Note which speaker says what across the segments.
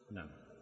Speaker 1: نعم.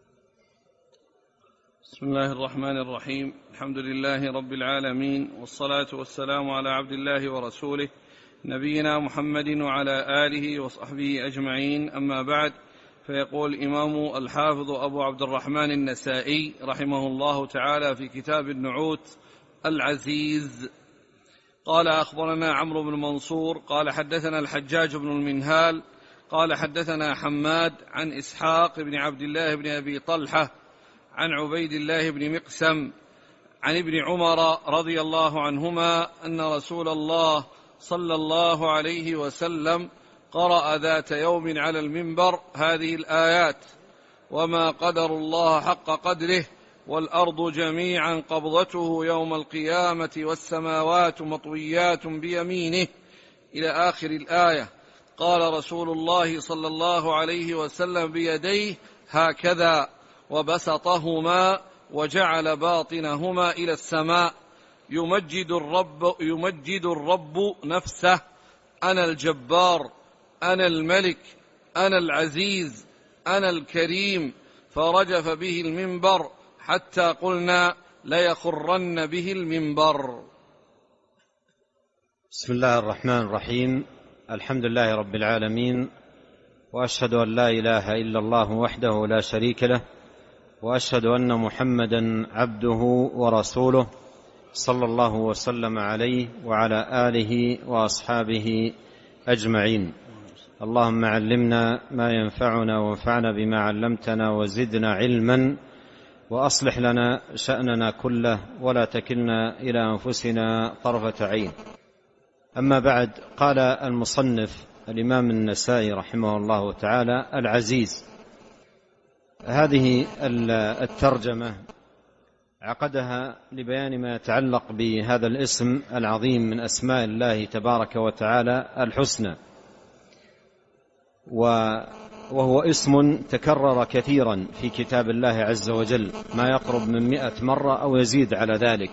Speaker 2: بسم الله الرحمن الرحيم. الحمد لله رب العالمين، والصلاة والسلام على عبد الله ورسوله نبينا محمد وعلى آله وصحبه أجمعين، أما بعد. فيقول الإمام الحافظ أبو عبد الرحمن النسائي رحمه الله تعالى في كتاب النعوت العزيز قال: أخبرنا عمرو بن منصور قال حدثنا الحجاج بن المنهال قال حدثنا حماد عن إسحاق بن عبد الله بن أبي طلحة عن عبيد الله بن مقسم عن ابن عمر رضي الله عنهما أن رسول الله صلى الله عليه وسلم قرأ ذات يوم على المنبر هذه الآيات: وما قدر الله حق قدره والأرض جميعا قبضته يوم القيامة والسماوات مطويات بيمينه، إلى آخر الآية. قال رسول الله صلى الله عليه وسلم بيديه هكذا وبسطهما وجعل باطنهما إلى السماء يمجد الرب نفسه: أنا الجبار، أنا الملك، أنا العزيز، أنا الكريم. فرجف به المنبر حتى قلنا ليخرن به المنبر.
Speaker 1: بسم الله الرحمن الرحيم. الحمد لله رب العالمين، وأشهد أن لا إله إلا الله وحده لا شريك له، وأشهد أن محمدا عبده ورسوله صلى الله وسلم عليه وعلى آله وأصحابه أجمعين. اللهم علمنا ما ينفعنا وانفعنا بما علمتنا وزدنا علما، وأصلح لنا شأننا كله ولا تكلنا إلى أنفسنا طرفة عين. أما بعد، قال المصنف الإمام النسائي رحمه الله تعالى: العزيز. هذه الترجمة عقدها لبيان ما يتعلق بهذا الاسم العظيم من أسماء الله تبارك وتعالى الحسنى، وهو اسم تكرر كثيرا في كتاب الله عز وجل، ما يقرب من 100 مرة أو يزيد على ذلك.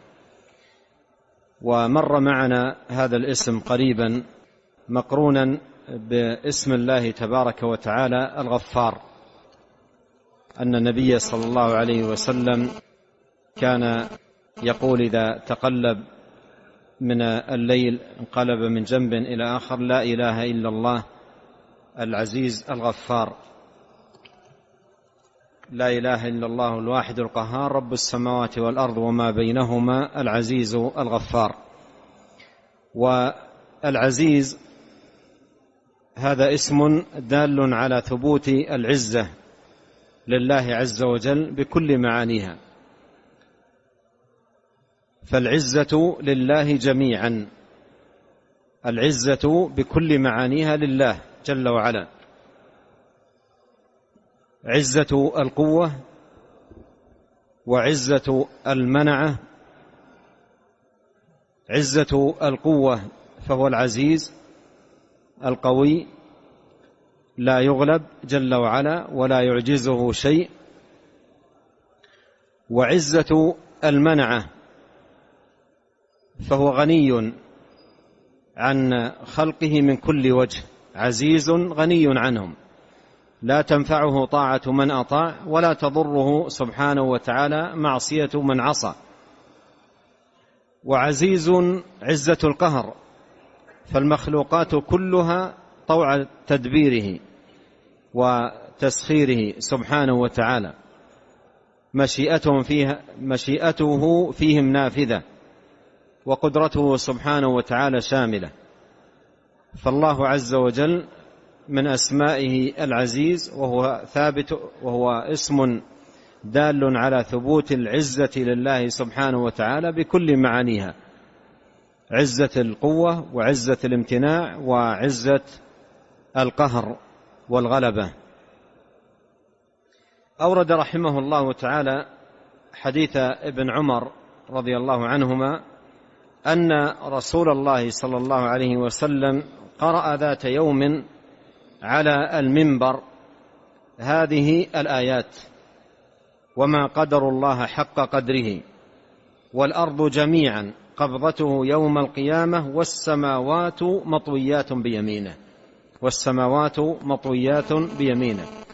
Speaker 1: ومر معنا هذا الاسم قريبا مقرونا باسم الله تبارك وتعالى الغفار، أن النبي صلى الله عليه وسلم كان يقول إذا تقلب من الليل انقلب من جنب إلى آخر: لا إله إلا الله العزيز الغفار، لا إله إلا الله الواحد القهار، رب السماوات والأرض وما بينهما العزيز الغفار. والعزيز هذا اسم دال على ثبوت العزة لله عز وجل بكل معانيها، فالعزة لله جميعا، العزة بكل معانيها لله جل وعلا. عزة القوة وعزة المنعة. عزة القوة فهو العزيز القوي لا يغلب جل وعلا ولا يعجزه شيء. وعزة المنعة فهو غني عن خلقه من كل وجه، عزيز غني عنهم، لا تنفعه طاعة من أطاع ولا تضره سبحانه وتعالى معصية من عصى. وعزيز عزة القهر، فالمخلوقات كلها طوع تدبيره وتسخيره سبحانه وتعالى، مشيئته فيهم نافذة، وقدرته سبحانه وتعالى شاملة. فالله عز وجل من أسمائه العزيز، وهو ثابت، وهو اسم دال على ثبوت العزة لله سبحانه وتعالى بكل معانيها: عزة القوة وعزة الامتناع وعزة القهر والغلبة. أورد رحمه الله تعالى حديث ابن عمر رضي الله عنهما أن رسول الله صلى الله عليه وسلم قرأ ذات يوم على المنبر هذه الآيات: وما قدر الله حق قدره والأرض جميعا قبضته يوم القيامة والسماوات مطويات بيمينه. والسماوات مطويات بيمينه.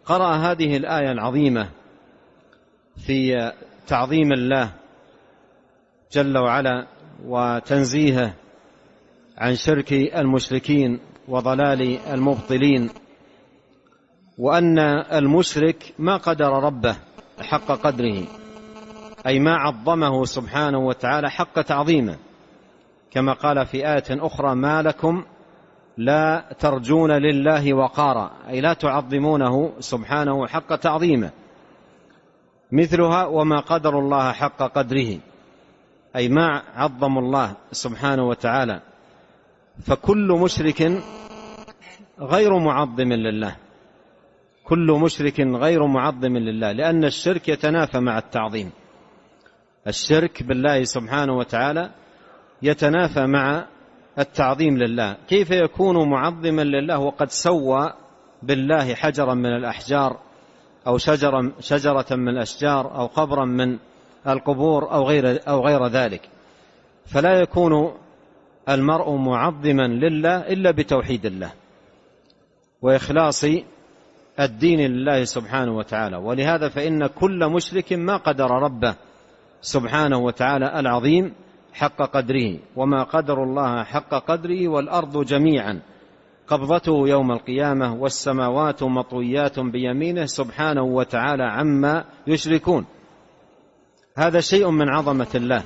Speaker 1: قرأ هذه الآية العظيمة في تعظيم الله جل وعلا وتنزيهه عن شرك المشركين وضلال المبطلين، وأن المشرك ما قدر ربه حق قدره، أي ما عظمه سبحانه وتعالى حق تعظيمه، كما قال في آية أخرى: ما لكم لا ترجون لله وقارا، أي لا تعظمونه سبحانه حق تعظيمه. مثلها: وما قدر الله حق قدره، أي ما عظم الله سبحانه وتعالى. فكل مشرك غير معظم لله، كل مشرك غير معظم لله، لأن الشرك يتنافى مع التعظيم. الشرك بالله سبحانه وتعالى يتنافى مع التعظيم لله. كيف يكون معظما لله وقد سوى بالله حجرا من الأحجار أو شجرة من الأشجار أو قبرا من القبور أو غير ذلك؟ فلا يكون المرء معظما لله إلا بتوحيد الله وإخلاص الدين لله سبحانه وتعالى. ولهذا فإن كل مشرك ما قدر ربه سبحانه وتعالى العظيم حق قدره. وما قدر الله حق قدره والأرض جميعا قبضته يوم القيامة والسماوات مطويات بيمينه سبحانه وتعالى عما يشركون. هذا شيء من عظمة الله،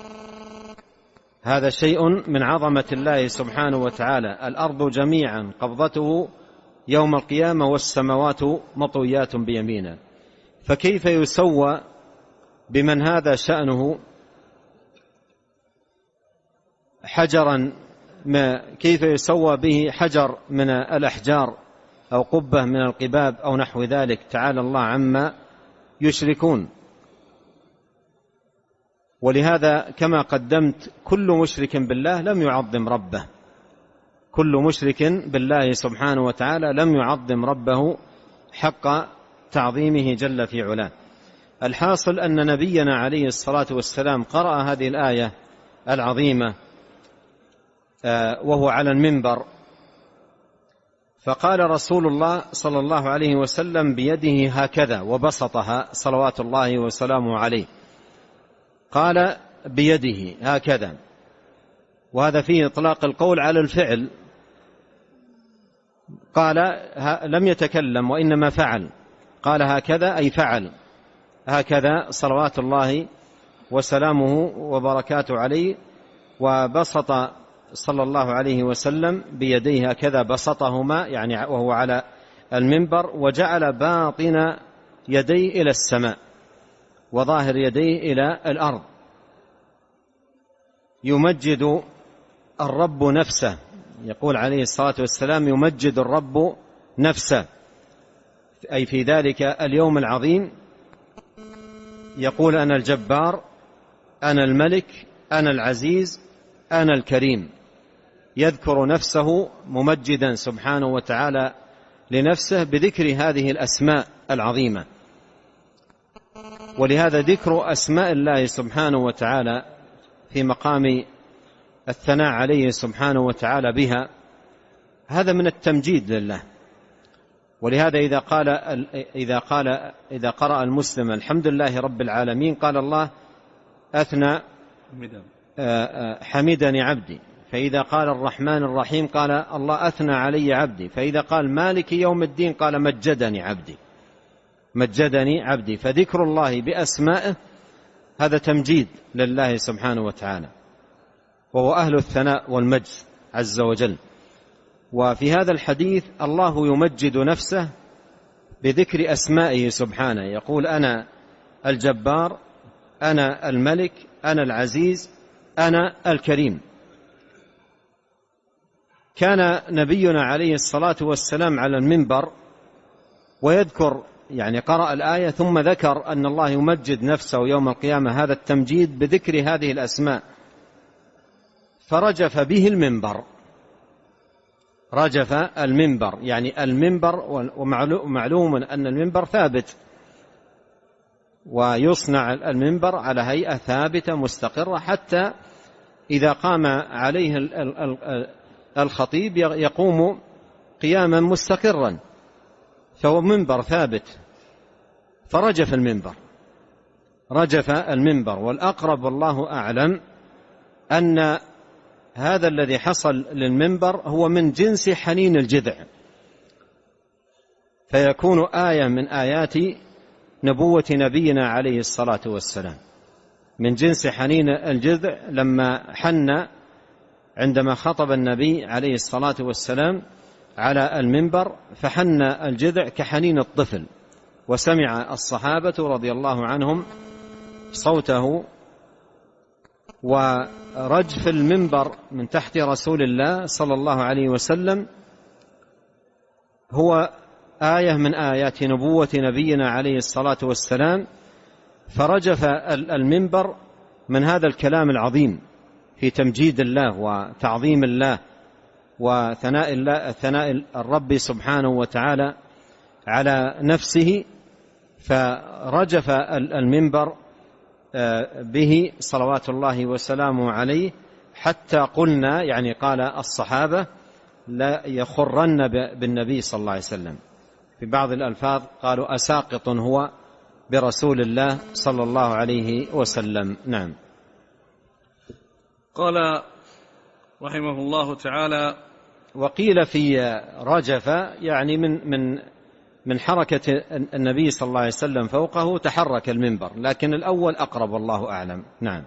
Speaker 1: هذا شيء من عظمة الله سبحانه وتعالى. الأرض جميعا قبضته يوم القيامة والسماوات مطويات بيمينه، فكيف يسوى بمن هذا شأنه حجرا، كيف يسوى به حجر من الأحجار أو قبة من القباب أو نحو ذلك؟ تعالى الله عما يشركون. ولهذا كما قدمت كل مشرك بالله لم يعظم ربه، كل مشرك بالله سبحانه وتعالى لم يعظم ربه حق تعظيمه جل في علاه. الحاصل أن نبينا عليه الصلاة والسلام قرأ هذه الآية العظيمة وهو على المنبر، فقال رسول الله صلى الله عليه وسلم بيده هكذا وبسطها صلوات الله وسلامه عليه، قال بيده هكذا، وهذا فيه إطلاق القول على الفعل. قال لم يتكلم وإنما فعل، قال هكذا أي فعل هكذا صلوات الله وسلامه وبركاته عليه، وبسط صلى الله عليه وسلم بيديه هكذا بسطهما يعني وهو على المنبر، وجعل باطن يديه إلى السماء وظاهر يديه إلى الأرض، يمجد الرب نفسه. يقول عليه الصلاة والسلام: يمجد الرب نفسه، أي في ذلك اليوم العظيم يقول: أنا الجبار، أنا الملك، أنا العزيز، أنا الكريم. يذكر نفسه ممجدا سبحانه وتعالى لنفسه بذكر هذه الأسماء العظيمة. ولهذا ذكر أسماء الله سبحانه وتعالى في مقام الثناء عليه سبحانه وتعالى بها هذا من التمجيد لله. ولهذا إذا قرأ المسلم الحمد لله رب العالمين قال الله أثنى حمدني عبدي، فإذا قال الرحمن الرحيم قال الله أثنى علي عبدي، فإذا قال مالك يوم الدين قال مجدني عبدي، مجدني عبدي. فذكر الله بأسمائه هذا تمجيد لله سبحانه وتعالى، وهو أهل الثناء والمجد عز وجل. وفي هذا الحديث الله يمجد نفسه بذكر أسمائه سبحانه، يقول: أنا الجبار، أنا الملك، أنا العزيز، أنا الكريم. كان نبينا عليه الصلاة والسلام على المنبر ويذكر يعني قرأ الآية ثم ذكر أن الله يمجد نفسه يوم القيامة، هذا التمجيد بذكر هذه الأسماء، فرجف به المنبر، رجف المنبر يعني المنبر، ومعلوم أن المنبر ثابت، ويصنع المنبر على هيئة ثابتة مستقرة حتى إذا قام عليه الخطيب يقوم قياما مستقرا. فهو منبر ثابت، فرجف المنبر. والأقرب والله أعلم أن هذا الذي حصل للمنبر هو من جنس حنين الجذع، فيكون آية من آيات نبوة نبينا عليه الصلاة والسلام، من جنس حنين الجذع. لما حن عندما خطب النبي عليه الصلاة والسلام على المنبر فحن الجذع كحنين الطفل، وسمع الصحابة رضي الله عنهم صوته. ورجف المنبر من تحت رسول الله صلى الله عليه وسلم هو آية من آيات نبوة نبينا عليه الصلاة والسلام، فرجف المنبر من هذا الكلام العظيم في تمجيد الله وتعظيم الله وثناء الله، ثناء الرب سبحانه وتعالى على نفسه، فرجف المنبر به صلوات الله وسلامه عليه، حتى قلنا يعني قال الصحابة لا يخرن بالنبي صلى الله عليه وسلم. في بعض الألفاظ قالوا أساقط هو برسول الله صلى الله عليه وسلم. نعم.
Speaker 2: قال رحمه الله تعالى:
Speaker 1: وقيل في رجف يعني من حركة النبي صلى الله عليه وسلم فوقه تحرك المنبر، لكن الأول أقرب والله أعلم. نعم.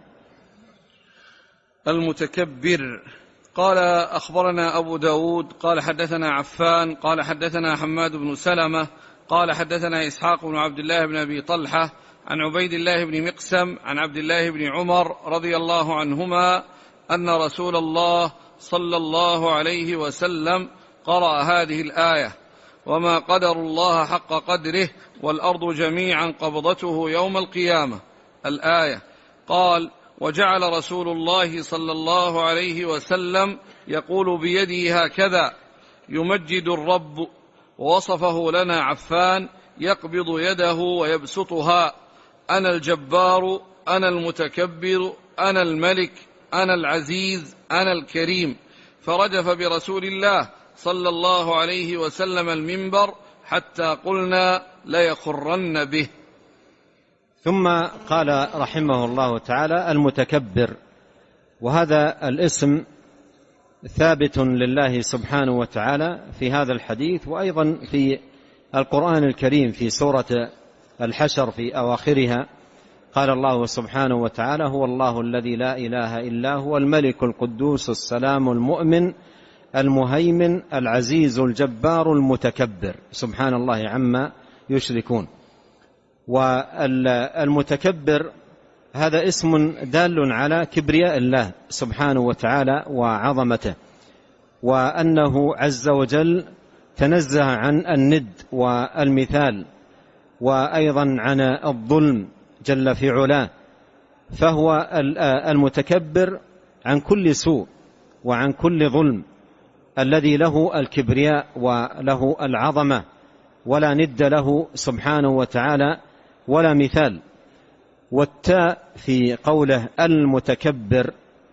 Speaker 2: المتكبر. قال: أخبرنا أبو داود قال حدثنا عفان قال حدثنا حماد بن سلمة قال حدثنا إسحاق بن عبد الله بن أبي طلحة عن عبيد الله بن مقسم عن عبد الله بن عمر رضي الله عنهما أن رسول الله صلى الله عليه وسلم قرأ هذه الآية: وما قدر الله حق قدره والأرض جميعا قبضته يوم القيامة، الآية. قال: وجعل رسول الله صلى الله عليه وسلم يقول بيده هكذا يمجد الرب، ووصفه لنا عفان يقبض يده ويبسطها: أنا الجبار، أنا المتكبر، أنا الملك، أنا العزيز، أنا الكريم. فرجف برسول الله صلى الله عليه وسلم المنبر حتى قلنا ليخرن به.
Speaker 1: ثم قال رحمه الله تعالى: المتكبر. وهذا الاسم ثابت لله سبحانه وتعالى في هذا الحديث، وأيضا في القرآن الكريم في سورة الحشر في أواخرها قال الله سبحانه وتعالى: هو الله الذي لا إله إلا هو الملك القدوس السلام المؤمن المهيمن العزيز الجبار المتكبر، سبحان الله عما يشركون. والمتكبر هذا اسم دال على كبرياء الله سبحانه وتعالى وعظمته، وأنه عز وجل تنزه عن الند والمثال، وأيضا عن الظلم جل في علاه، فهو المتكبر عن كل سوء وعن كل ظلم، الذي له الكبرياء وله العظمة، ولا ند له سبحانه وتعالى ولا مثال. والتاء في قوله المتكبر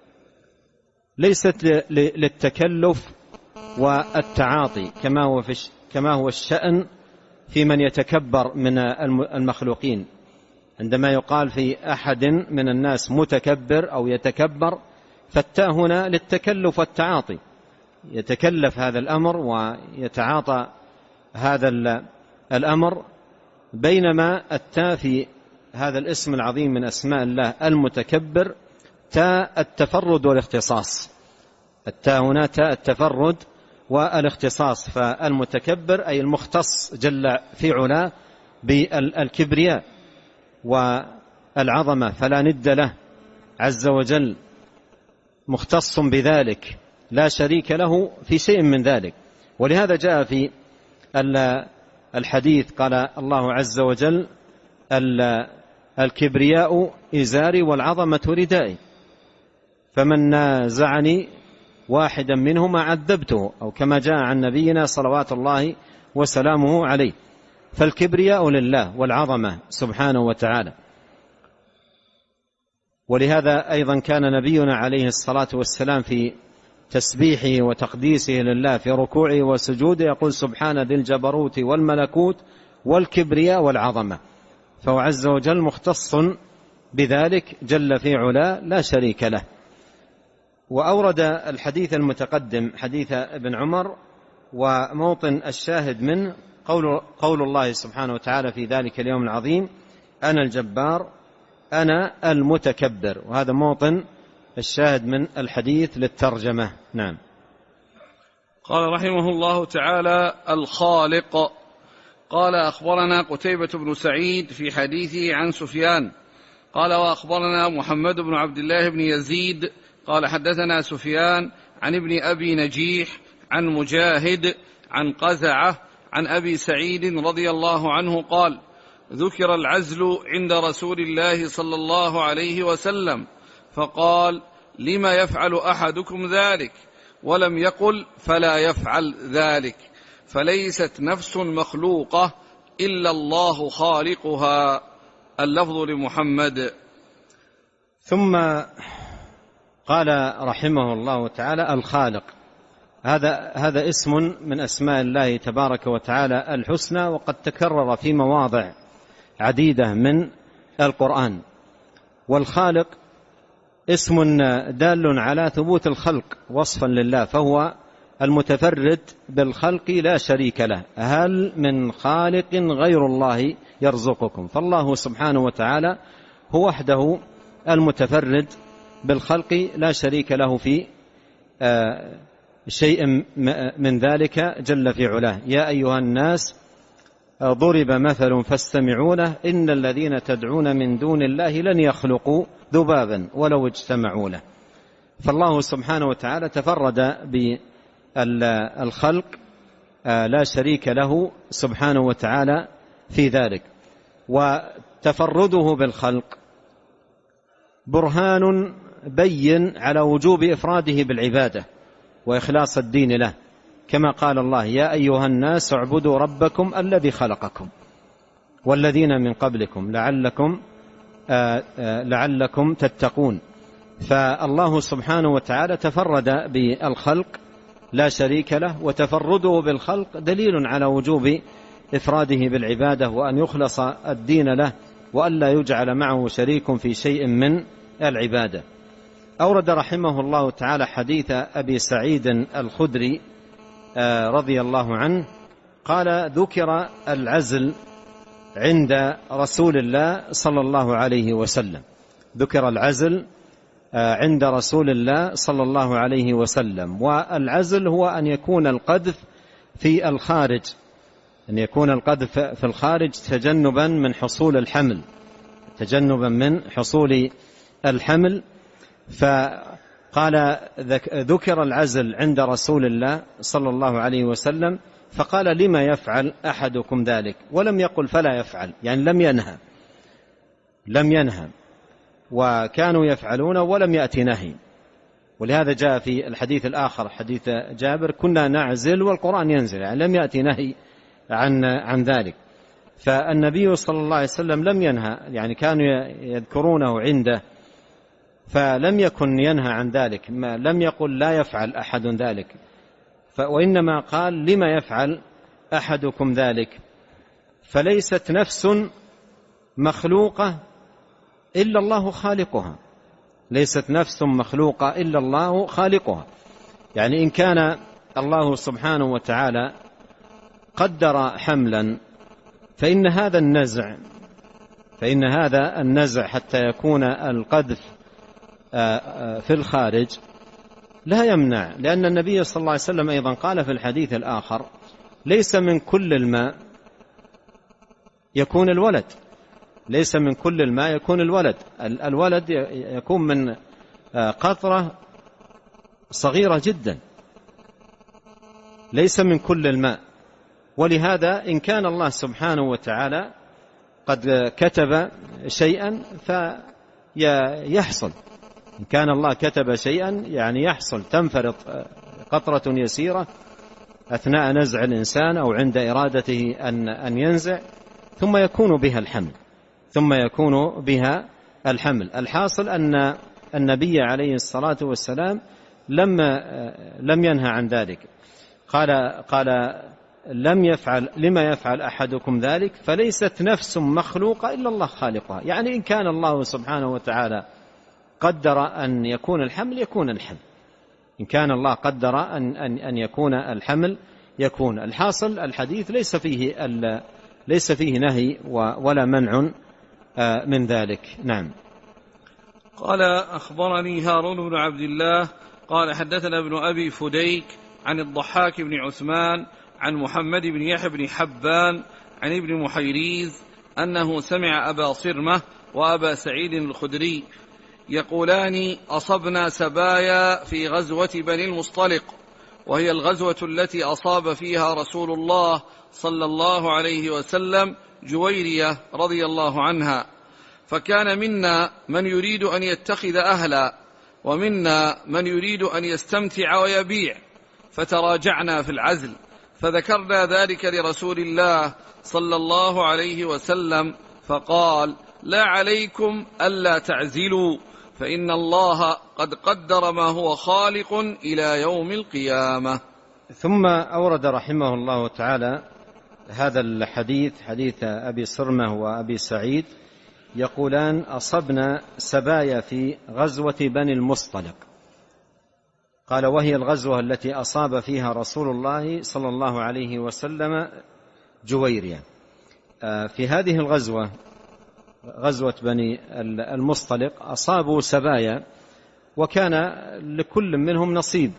Speaker 1: ليست للتكلف والتعاطي كما هو الشأن في من يتكبر من المخلوقين. عندما يقال في أحد من الناس متكبر أو يتكبر، فالتاء هنا للتكلف والتعاطي، يتكلف هذا الأمر ويتعاطى هذا الأمر، بينما التاء في هذا الاسم العظيم من أسماء الله المتكبر تاء التفرد والاختصاص. التاء هنا تاء التفرد والاختصاص، فالمتكبر أي المختص جل في علاه بالكبرياء والعظمة، فلا ند له عز وجل، مختص بذلك لا شريك له في شيء من ذلك. ولهذا جاء في الحديث قال الله عز وجل: الكبرياء إزاري والعظمة ردائي، فمن نازعني واحدا منهما عذبته، أو كما جاء عن نبينا صلوات الله وسلامه عليه. فالكبرياء لله والعظمة سبحانه وتعالى. ولهذا أيضا كان نبينا عليه الصلاة والسلام في تسبيحه وتقديسه لله في ركوعه وسجوده يقول سبحان ذي الجبروت والملكوت والكبرياء والعظمة، فهو عز وجل مختص بذلك جل في علاه لا شريك له. وأورد الحديث المتقدم حديث ابن عمر، وموطن الشاهد منه قول الله سبحانه وتعالى في ذلك اليوم العظيم أنا الجبار أنا المتكبر، وهذا موطن الشاهد من الحديث للترجمة. نعم.
Speaker 2: قال رحمه الله تعالى: الخالق. قال: أخبرنا قتيبة بن سعيد في حديثه عن سفيان قال: وأخبرنا محمد بن عبد الله بن يزيد قال: حدثنا سفيان عن ابن أبي نجيح عن مجاهد عن قزعة عن أبي سعيد رضي الله عنه قال: ذكر العزل عند رسول الله صلى الله عليه وسلم فقال: لما يفعل أحدكم ذلك؟ ولم يقل فلا يفعل ذلك، فليست نفس مخلوقة إلا الله خالقها. اللفظ لمحمد.
Speaker 1: ثم قال رحمه الله تعالى: الخالق، هذا اسم من أسماء الله تبارك وتعالى الحسنى، وقد تكرر في مواضع عديدة من القرآن. والخالق اسم دال على ثبوت الخلق وصفا لله، فهو المتفرد بالخلق لا شريك له. هل من خالق غير الله يرزقكم؟ فالله سبحانه وتعالى هو وحده المتفرد بالخلق لا شريك له في شيء من ذلك جل في علاه. يا أيها الناس ضرب مثل فاستمعوا له إن الذين تدعون من دون الله لن يخلقوا ذبابا ولو اجتمعوا له. فالله سبحانه وتعالى تفرد بالخلق لا شريك له سبحانه وتعالى في ذلك. وتفرده بالخلق برهان بين على وجوب إفراده بالعبادة وإخلاص الدين له، كما قال الله: يا أيها الناس اعبدوا ربكم الذي خلقكم والذين من قبلكم لعلكم تتقون. فالله سبحانه وتعالى تفرد بالخلق لا شريك له، وتفرده بالخلق دليل على وجوب إفراده بالعبادة وأن يخلص الدين له وأن لا يجعل معه شريك في شيء من العبادة. أورد رحمه الله تعالى حديث أبي سعيد الخدري رضي الله عنه قال: ذكر العزل عند رسول الله صلى الله عليه وسلم. ذكر العزل عند رسول الله صلى الله عليه وسلم. والعزل هو أن يكون القذف في الخارج، أن يكون القذف في الخارج تجنبا من حصول الحمل، تجنبا من حصول الحمل. فقال: ذكر العزل عند رسول الله صلى الله عليه وسلم فقال: لما يفعل أحدكم ذلك؟ ولم يقل فلا يفعل، يعني لم ينهى، وكانوا يفعلون ولم يأتي نهي. ولهذا جاء في الحديث الآخر حديث جابر: كنا نعزل والقرآن ينزل، يعني لم يأتي نهي عن ذلك. فالنبي صلى الله عليه وسلم لم ينهى، يعني كانوا يذكرونه عنده، فلم يكن ينهى عن ذلك. لم يقل لا يفعل أحد ذلك، وإنما قال: لما يفعل أحدكم ذلك؟ فليست نفس مخلوقة إلا الله خالقها، ليست نفس مخلوقة إلا الله خالقها. يعني إن كان الله سبحانه وتعالى قدر حملا فإن هذا النزع حتى يكون القذف في الخارج لا يمنع، لأن النبي صلى الله عليه وسلم أيضا قال في الحديث الآخر: ليس من كل الماء يكون الولد، ليس من كل الماء يكون الولد، الولد يكون من قطرة صغيرة جدا، ليس من كل الماء. ولهذا إن كان الله سبحانه وتعالى قد كتب شيئا فيحصل، إن كان الله كتب شيئا يعني يحصل، تنفرط قطرة يسيرة أثناء نزع الإنسان أو عند إرادته أن ينزع، ثم يكون بها الحمل. الحاصل أن النبي عليه الصلاة والسلام لم ينهى عن ذلك. قال لما يفعل أحدكم ذلك؟ فليست نفس مخلوقة إلا الله خالقها. يعني إن كان الله سبحانه وتعالى قدر أن يكون الحمل يكون الحمل، إن كان الله قدر أن يكون الحمل يكون. الحاصل الحديث ليس فيه نهي ولا منع من ذلك. نعم.
Speaker 2: قال أخبرني هارون بن عبد الله قال حدثنا ابن أبي فديك عن الضحاك بن عثمان عن محمد بن يحيى بن حبان عن ابن محيريز أنه سمع أبا صرمة وأبا سعيد الخدري يقولان أصبنا سبايا في غزوة بني المصطلق، وهي الغزوة التي أصاب فيها رسول الله صلى الله عليه وسلم جويرية رضي الله عنها، فكان منا من يريد أن يتخذ أهلا ومنا من يريد أن يستمتع ويبيع، فتراجعنا في العزل، فذكرنا ذلك لرسول الله صلى الله عليه وسلم فقال: لا عليكم ألا تعزلوا، فإن الله قد قدر ما هو خالق إلى يوم القيامة.
Speaker 1: ثم أورد رحمه الله تعالى هذا الحديث، حديث أبي صرمة وأبي سعيد يقولان: أصبنا سبايا في غزوة بني المصطلق. قال: وهي الغزوة التي أصاب فيها رسول الله صلى الله عليه وسلم جويرية. في هذه الغزوة، غزوة بني المصطلق، أصابوا سبايا، وكان لكل منهم نصيب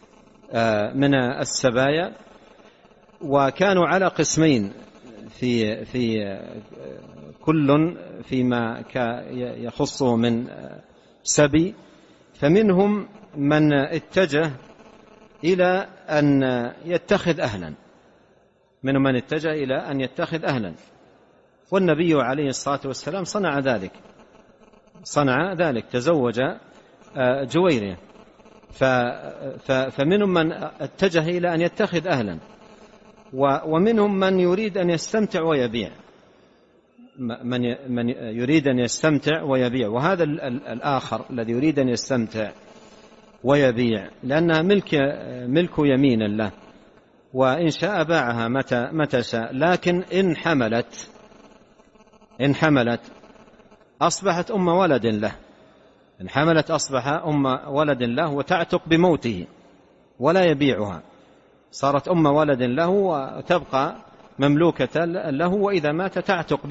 Speaker 1: من السبايا، وكانوا على قسمين في كل فيما يخصه من سبي. فمنهم من اتجه إلى أن يتخذ أهلا، منهم من اتجه إلى أن يتخذ أهلا، والنبي عليه الصلاة والسلام صنع ذلك، تزوج جويرية. فمنهم من اتجه إلى أن يتخذ أهلا، ومنهم من يريد أن يستمتع ويبيع، من يريد أن يستمتع ويبيع. وهذا الآخر الذي يريد أن يستمتع ويبيع لأنها ملك يمين له، وإن شاء باعها متى شاء، لكن إن حملت أصبحت أم ولد له، إن حملت أصبح أم ولد له وتعتق بموته ولا يبيعها، صارت أم ولد له وتبقى مملوكة له، وإذا مات تعتق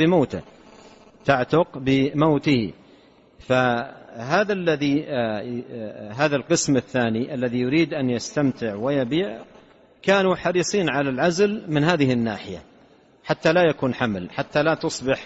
Speaker 1: بموته. فهذا هذا القسم الثاني الذي يريد أن يستمتع ويبيع كانوا حريصين على العزل من هذه الناحية، حتى لا يكون حمل، حتى لا تصبح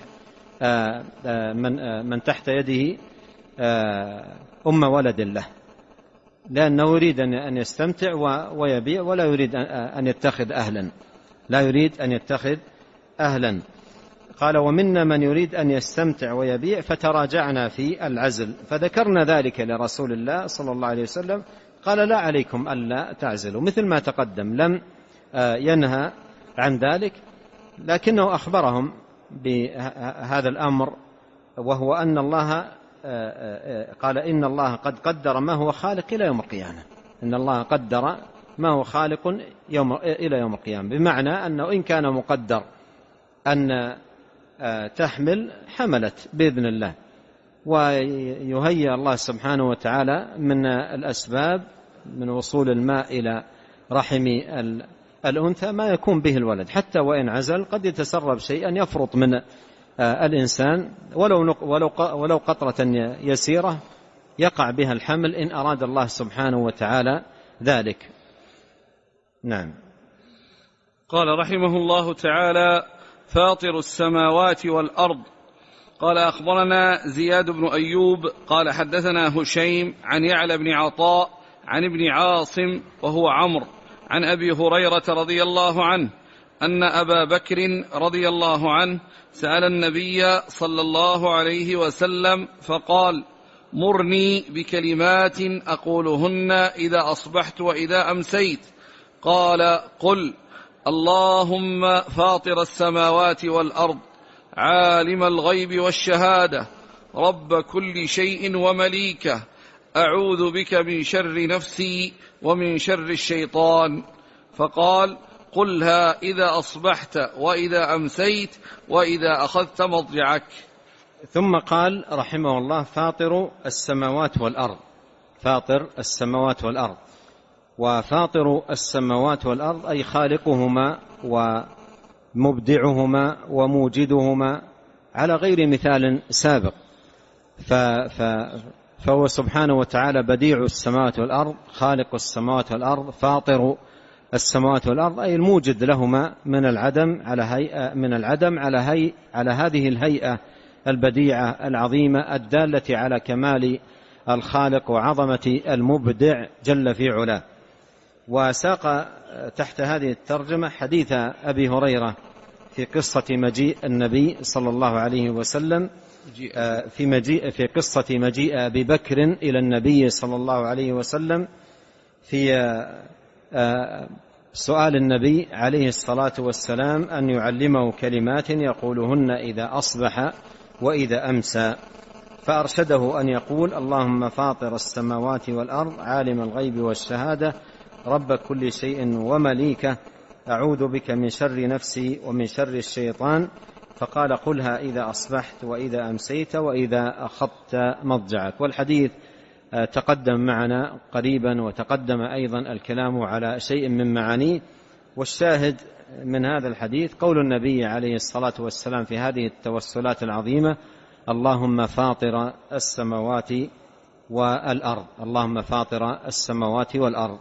Speaker 1: من تحت يده أم ولد له، لأنه يريد أن يستمتع ويبيع ولا يريد أن يتخذ أهلا، لا يريد أن يتخذ أهلا. قال: ومنا من يريد أن يستمتع ويبيع، فتراجعنا في العزل، فذكرنا ذلك لرسول الله صلى الله عليه وسلم، قال: لا عليكم ألا تعزلوا، مثل ما تقدم، لم ينهى عن ذلك، لكنه أخبرهم بهذا الأمر، وهو أن الله قال: إن الله قد قدر ما هو خالق إلى يوم القيامة، إن الله قدر ما هو خالق إلى يوم القيامة، بمعنى أنه إن كان مقدر أن تحمل حملت بإذن الله، ويهيئ الله سبحانه وتعالى من الأسباب، من وصول الماء إلى رحم الأنثى ما يكون به الولد، حتى وإن عزل قد يتسرب شيئا يفرط من الإنسان ولو قطرة يسيرة يقع بها الحمل إن أراد الله سبحانه وتعالى ذلك. نعم.
Speaker 2: قال رحمه الله تعالى: فاطر السماوات والأرض. قال: أخبرنا زياد بن أيوب قال حدثنا هشيم عن يعلى بن عطاء عن ابن عاصم وهو عمرو عن أبي هريرة رضي الله عنه أن أبا بكر رضي الله عنه سأل النبي صلى الله عليه وسلم فقال: مرني بكلمات أقولهن إذا أصبحت وإذا أمسيت. قال: قل: اللهم فاطر السماوات والأرض، عالم الغيب والشهادة، رب كل شيء ومليكه، أعوذ بك من شر نفسي ومن شر الشيطان. فقال: قلها إذا أصبحت وإذا أمسيت وإذا أخذت مضجعك.
Speaker 1: ثم قال رحمه الله: فاطر السماوات والأرض. فاطر السماوات والأرض. وفاطر السماوات والأرض أي خالقهما ومبدعهما وموجدهما على غير مثال سابق. فهو سبحانه وتعالى بديع السماوات والأرض، خالق السماوات والأرض، فاطر السماوات والأرض أي الموجد لهما من العدم على هذه الهيئة البديعة العظيمة الدالة على كمال الخالق وعظمة المبدع جل في علاه. وساق تحت هذه الترجمة حديث أبي هريرة في قصة مجيء النبي صلى الله عليه وسلم، في قصة مجيء أبي بكر إلى النبي صلى الله عليه وسلم، في سؤال النبي عليه الصلاة والسلام أن يعلمه كلمات يقولهن إذا أصبح وإذا أمسى، فأرشده أن يقول: اللهم فاطر السماوات والأرض عالم الغيب والشهادة رب كل شيء ومليكه أعوذ بك من شر نفسي ومن شر الشيطان. فقال: قلها إذا أصبحت وإذا أمسيت وإذا أخذت مضجعك. والحديث تقدم معنا قريبا، وتقدم أيضا الكلام على شيء من معانيه. والشاهد من هذا الحديث قول النبي عليه الصلاة والسلام في هذه التوسلات العظيمة: اللهم فاطر السماوات والأرض. اللهم فاطر السماوات والأرض.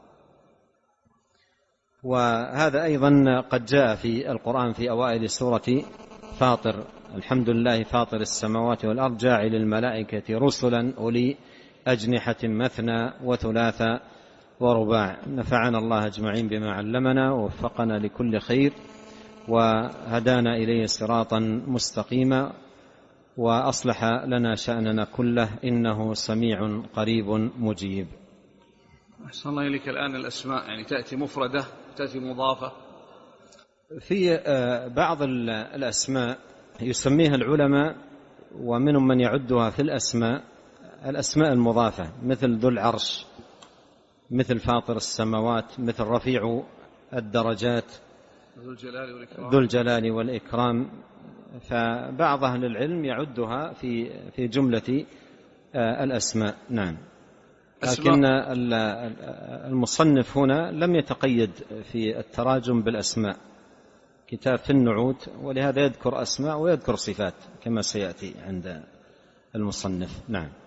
Speaker 1: وهذا أيضا قد جاء في القرآن في أوائل سورة فاطر: الحمد لله فاطر السماوات والأرض جاعل الملائكة رسلا أولي أجنحة مثنى وثلاث ورباع. نفعنا الله أجمعين بما علمنا ووفقنا لكل خير وهدانا إليه صراطا مستقيما وأصلح لنا شأننا كله إنه سميع قريب مجيب.
Speaker 2: أحسن الله إليك. الآن الأسماء يعني تأتي مفردة تأتي مضافة.
Speaker 1: في بعض الأسماء يسميها العلماء ومنهم من يعدها في الأسماء المضافة، مثل ذو العرش، مثل فاطر السماوات، مثل رفيع الدرجات، ذو الجلال والإكرام. فبعض أهل العلم يعدها في جملة الأسماء. نعم. لكن المصنف هنا لم يتقيد في التراجم بالأسماء، كتاب في النعوت، ولهذا يذكر أسماء ويذكر صفات كما سيأتي عند المصنف. نعم.